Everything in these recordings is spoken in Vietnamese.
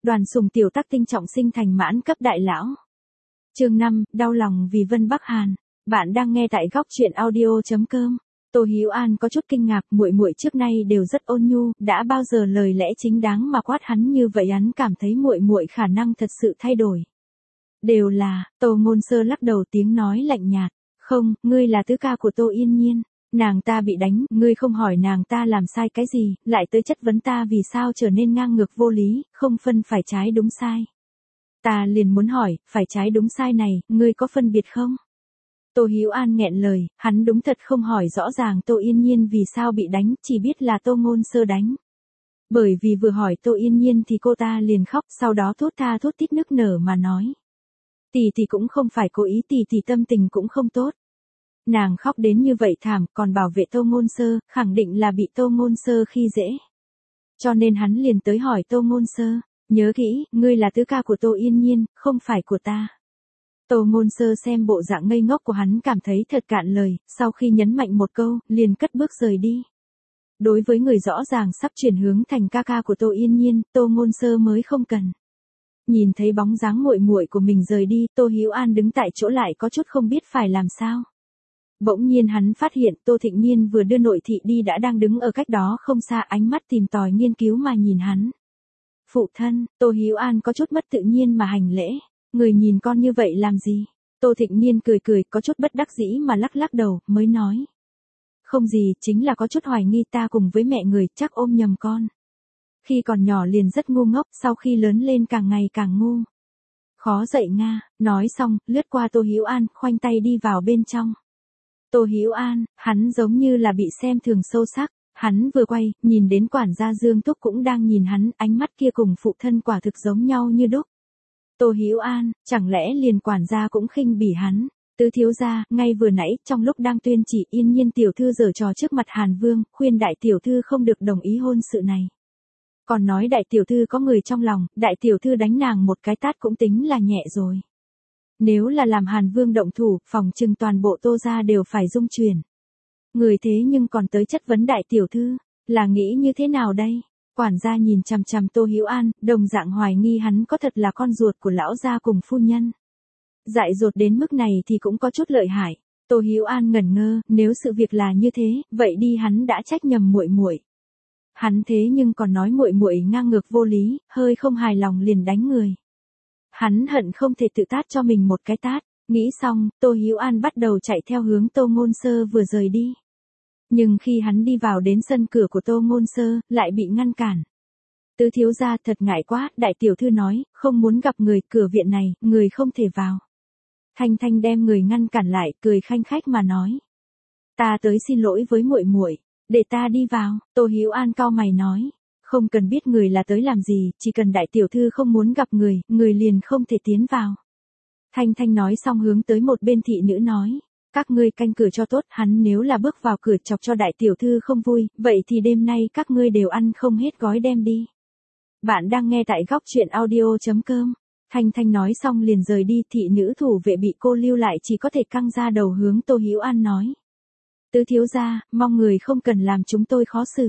Đoàn Sùng tiểu tác tinh trọng sinh thành mãn cấp đại lão. Chương 5, đau lòng vì Vân Bắc Hàn. Bạn đang nghe tại góc truyện audio.com. Tô Hữu An có chút kinh ngạc, muội muội trước nay đều rất ôn nhu, đã bao giờ lời lẽ chính đáng mà quát hắn như vậy, hắn cảm thấy muội muội khả năng thật sự thay đổi. Đều là, Tô Ngôn Sơ lắc đầu, tiếng nói lạnh nhạt, "Không, ngươi là tứ ca của Tô Yên Nhiên, nàng ta bị đánh, ngươi không hỏi nàng ta làm sai cái gì, lại tới chất vấn ta vì sao trở nên ngang ngược vô lý, không phân phải trái đúng sai. Ta liền muốn hỏi, phải trái đúng sai này, ngươi có phân biệt không?" Tô Hữu An nghẹn lời, hắn đúng thật không hỏi rõ ràng Tô Yên Nhiên vì sao bị đánh, chỉ biết là Tô Ngôn Sơ đánh. Bởi vì vừa hỏi Tô Yên Nhiên thì cô ta liền khóc, sau đó thốt tha thốt tít nức nở mà nói. Tỷ tỷ cũng không phải cố ý, tỷ tỷ tâm tình cũng không tốt. Nàng khóc đến như vậy thảm, còn bảo vệ Tô Ngôn Sơ, khẳng định là bị Tô Ngôn Sơ khi dễ. Cho nên hắn liền tới hỏi Tô Ngôn Sơ, nhớ kỹ, ngươi là tứ ca của Tô Yên Nhiên, không phải của ta. Tô Ngôn Sơ xem bộ dạng ngây ngốc của hắn cảm thấy thật cạn lời, sau khi nhấn mạnh một câu, liền cất bước rời đi. Đối với người rõ ràng sắp chuyển hướng thành ca ca của Tô Yên Nhiên, Tô Ngôn Sơ mới không cần. Nhìn thấy bóng dáng muội muội của mình rời đi, Tô Hữu An đứng tại chỗ lại có chút không biết phải làm sao. Bỗng nhiên hắn phát hiện Tô Thịnh Nhiên vừa đưa nội thị đi đã đang đứng ở cách đó không xa, ánh mắt tìm tòi nghiên cứu mà nhìn hắn. Phụ thân, Tô Hữu An có chút mất tự nhiên mà hành lễ. Người nhìn con như vậy làm gì? Tô Thịnh Nhiên cười cười, có chút bất đắc dĩ mà lắc lắc đầu, mới nói. Không gì, chính là có chút hoài nghi ta cùng với mẹ người, chắc ôm nhầm con. Khi còn nhỏ liền rất ngu ngốc, sau khi lớn lên càng ngày càng ngu. Khó dạy nga, nói xong, lướt qua Tô Hữu An, khoanh tay đi vào bên trong. Tô Hữu An, hắn giống như là bị xem thường sâu sắc, hắn vừa quay, nhìn đến quản gia Dương Túc cũng đang nhìn hắn, ánh mắt kia cùng phụ thân quả thực giống nhau như đúc. Tô Hữu An, chẳng lẽ liền quản gia cũng khinh bỉ hắn? Tứ thiếu gia, ngay vừa nãy, trong lúc đang tuyên chỉ Yên Nhiên tiểu thư giở trò trước mặt Hàn Vương, khuyên đại tiểu thư không được đồng ý hôn sự này. Còn nói đại tiểu thư có người trong lòng, đại tiểu thư đánh nàng một cái tát cũng tính là nhẹ rồi. Nếu là làm Hàn Vương động thủ, phòng trừng toàn bộ Tô gia đều phải rung chuyển. Người thế nhưng còn tới chất vấn đại tiểu thư, là nghĩ như thế nào đây? Quản gia nhìn chằm chằm Tô Hữu An, đồng dạng hoài nghi hắn có thật là con ruột của lão gia cùng phu nhân. Dại dột đến mức này thì cũng có chút lợi hại. Tô Hữu An ngẩn ngơ, nếu sự việc là như thế, vậy đi hắn đã trách nhầm muội muội. Hắn thế nhưng còn nói muội muội ngang ngược vô lý, hơi không hài lòng liền đánh người. Hắn hận không thể tự tát cho mình một cái tát, nghĩ xong, Tô Hữu An bắt đầu chạy theo hướng Tô Ngôn Sơ vừa rời đi. Nhưng khi hắn đi vào đến sân cửa của Tô Ngôn Sơ, lại bị ngăn cản. Tứ thiếu gia thật ngại quá, đại tiểu thư nói, không muốn gặp người, cửa viện này, người không thể vào. Thanh Thanh đem người ngăn cản lại, cười khanh khách mà nói. Ta tới xin lỗi với muội muội, để ta đi vào. Tô Hữu An cau mày nói. Không cần biết người là tới làm gì, chỉ cần đại tiểu thư không muốn gặp người, người liền không thể tiến vào. Thanh Thanh nói xong hướng tới một bên thị nữ nói. Các ngươi canh cửa cho tốt, hắn nếu là bước vào cửa chọc cho đại tiểu thư không vui, vậy thì đêm nay các ngươi đều ăn không hết gói đem đi. Bạn đang nghe tại góc truyện audio.com. Thanh Thanh nói xong liền rời đi, thị nữ thủ vệ bị cô lưu lại chỉ có thể căng ra đầu hướng Tô Hữu An nói. Tứ thiếu gia, mong người không cần làm chúng tôi khó xử.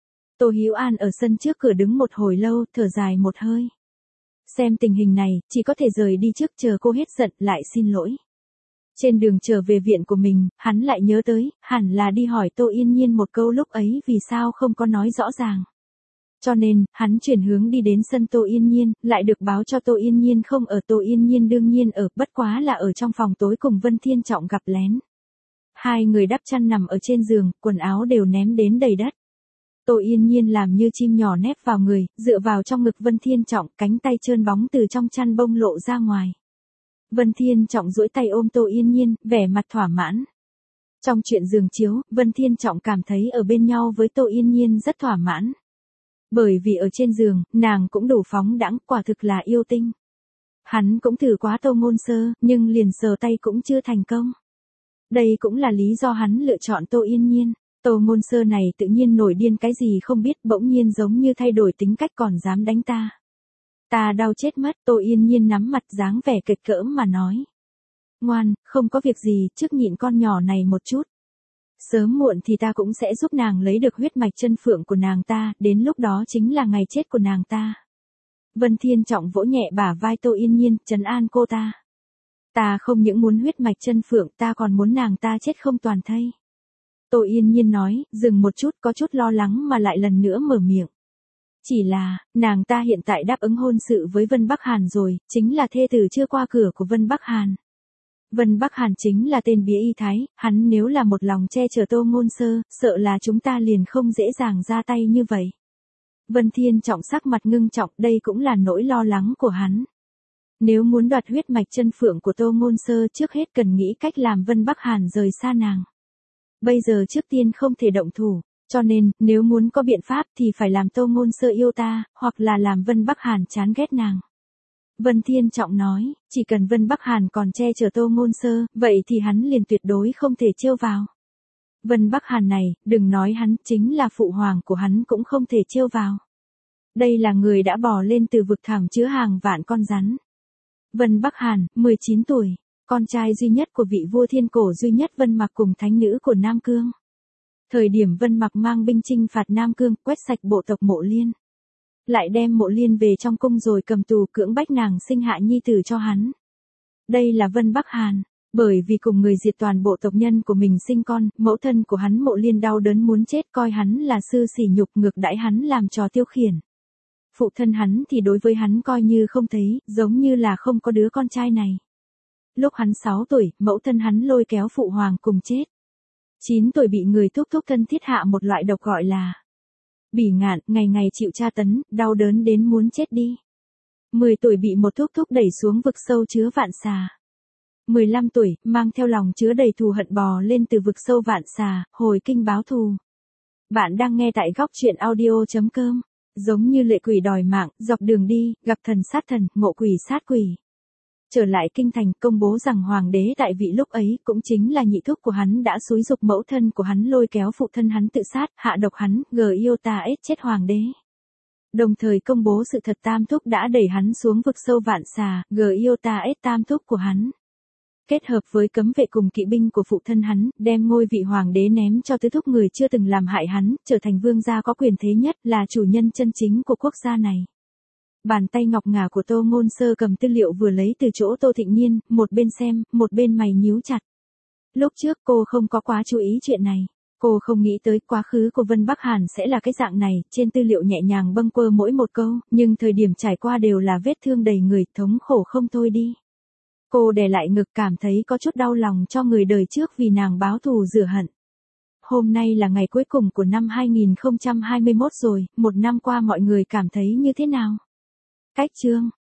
Tô Hữu An ở sân trước cửa đứng một hồi lâu, thở dài một hơi. Xem tình hình này, chỉ có thể rời đi trước chờ cô hết giận lại xin lỗi. Trên đường trở về viện của mình, hắn lại nhớ tới, hẳn là đi hỏi Tô Yên Nhiên một câu lúc ấy vì sao không có nói rõ ràng. Cho nên, hắn chuyển hướng đi đến sân Tô Yên Nhiên, lại được báo cho Tô Yên Nhiên không ở. Tô Yên Nhiên đương nhiên ở, bất quá là ở trong phòng tối cùng Vân Thiên Trọng gặp lén. Hai người đắp chăn nằm ở trên giường, quần áo đều ném đến đầy đất. Tô Yên Nhiên làm như chim nhỏ nép vào người, dựa vào trong ngực Vân Thiên Trọng, cánh tay trơn bóng từ trong chăn bông lộ ra ngoài. Vân Thiên Trọng duỗi tay ôm Tô Yên Nhiên, vẻ mặt thỏa mãn. Trong chuyện giường chiếu, Vân Thiên Trọng cảm thấy ở bên nhau với Tô Yên Nhiên rất thỏa mãn. Bởi vì ở trên giường, nàng cũng đủ phóng đãng, quả thực là yêu tinh. Hắn cũng thử quá Tô Ngôn Sơ, nhưng liền sờ tay cũng chưa thành công. Đây cũng là lý do hắn lựa chọn Tô Yên Nhiên. Tô Ngôn Sơ này tự nhiên nổi điên cái gì không biết, bỗng nhiên giống như thay đổi tính cách còn dám đánh ta. Ta đau chết mất. Tô Yên Nhiên nắm mặt dáng vẻ kịch cỡm mà nói. Ngoan, không có việc gì, trước nhịn con nhỏ này một chút. Sớm muộn thì ta cũng sẽ giúp nàng lấy được huyết mạch chân phượng của nàng ta, đến lúc đó chính là ngày chết của nàng ta. Vân Thiên Trọng vỗ nhẹ bả vai Tô Yên Nhiên, trấn an cô ta. Ta không những muốn huyết mạch chân phượng, ta còn muốn nàng ta chết không toàn thây. Tô Yên Nhiên nói, dừng một chút, có chút lo lắng mà lại lần nữa mở miệng. Chỉ là, nàng ta hiện tại đáp ứng hôn sự với Vân Bắc Hàn rồi, chính là thê tử chưa qua cửa của Vân Bắc Hàn. Vân Bắc Hàn chính là tên bía y thái, hắn nếu là một lòng che chở Tô Ngôn Sơ, sợ là chúng ta liền không dễ dàng ra tay như vậy. Vân Thiên Trọng sắc mặt ngưng trọng, đây cũng là nỗi lo lắng của hắn. Nếu muốn đoạt huyết mạch chân phượng của Tô Ngôn Sơ, trước hết cần nghĩ cách làm Vân Bắc Hàn rời xa nàng. Bây giờ trước tiên không thể động thủ, cho nên, nếu muốn có biện pháp thì phải làm Tô Ngôn Sơ yêu ta, hoặc là làm Vân Bắc Hàn chán ghét nàng. Vân Thiên Trọng nói, chỉ cần Vân Bắc Hàn còn che chở Tô Ngôn Sơ, vậy thì hắn liền tuyệt đối không thể trêu vào. Vân Bắc Hàn này, đừng nói hắn, chính là phụ hoàng của hắn cũng không thể trêu vào. Đây là người đã bò lên từ vực thẳm chứa hàng vạn con rắn. Vân Bắc Hàn, 19 tuổi, con trai duy nhất của vị vua thiên cổ duy nhất Vân Mặc cùng thánh nữ của Nam Cương. Thời điểm Vân Mặc mang binh chinh phạt Nam Cương, quét sạch bộ tộc Mộ Liên. Lại đem Mộ Liên về trong cung rồi cầm tù cưỡng bách nàng sinh hạ nhi tử cho hắn. Đây là Vân Bắc Hàn, bởi vì cùng người diệt toàn bộ tộc nhân của mình sinh con, mẫu thân của hắn Mộ Liên đau đớn muốn chết, coi hắn là sư sỉ nhục, ngược đãi hắn làm trò tiêu khiển. Phụ thân hắn thì đối với hắn coi như không thấy, giống như là không có đứa con trai này. Lúc hắn 6 tuổi, mẫu thân hắn lôi kéo phụ hoàng cùng chết. 9 tuổi bị người thúc thúc thân thiết hạ một loại độc gọi là bỉ ngạn, ngày ngày chịu tra tấn, đau đớn đến muốn chết đi. 10 tuổi bị một thúc thúc đẩy xuống vực sâu chứa vạn xà. 15 tuổi, mang theo lòng chứa đầy thù hận bò lên từ vực sâu vạn xà, hồi kinh báo thù. Bạn đang nghe tại góc truyện audio.com. Giống như lệ quỷ đòi mạng, dọc đường đi, gặp thần sát thần, ngộ quỷ sát quỷ. Trở lại kinh thành, công bố rằng hoàng đế tại vị lúc ấy cũng chính là nhị thúc của hắn đã xúi giục mẫu thân của hắn lôi kéo phụ thân hắn tự sát, hạ độc hắn, chết hoàng đế. Đồng thời công bố sự thật tam thúc đã đẩy hắn xuống vực sâu vạn xà, tam thúc của hắn. Kết hợp với cấm vệ cùng kỵ binh của phụ thân hắn, đem ngôi vị hoàng đế ném cho tứ thúc người chưa từng làm hại hắn, trở thành vương gia có quyền thế nhất, là chủ nhân chân chính của quốc gia này. Bàn tay ngọc ngà của Tô Ngôn Sơ cầm tư liệu vừa lấy từ chỗ Tô Thịnh Nhiên, một bên xem, một bên mày nhíu chặt. Lúc trước cô không có quá chú ý chuyện này. Cô không nghĩ tới quá khứ của Vân Bắc Hàn sẽ là cái dạng này, trên tư liệu nhẹ nhàng bâng quơ mỗi một câu, nhưng thời điểm trải qua đều là vết thương đầy người, thống khổ không thôi đi. Cô đè lại ngực cảm thấy có chút đau lòng cho người đời trước vì nàng báo thù rửa hận. Hôm nay là ngày cuối cùng của năm 2021 rồi, một năm qua mọi người cảm thấy như thế nào? Cách chương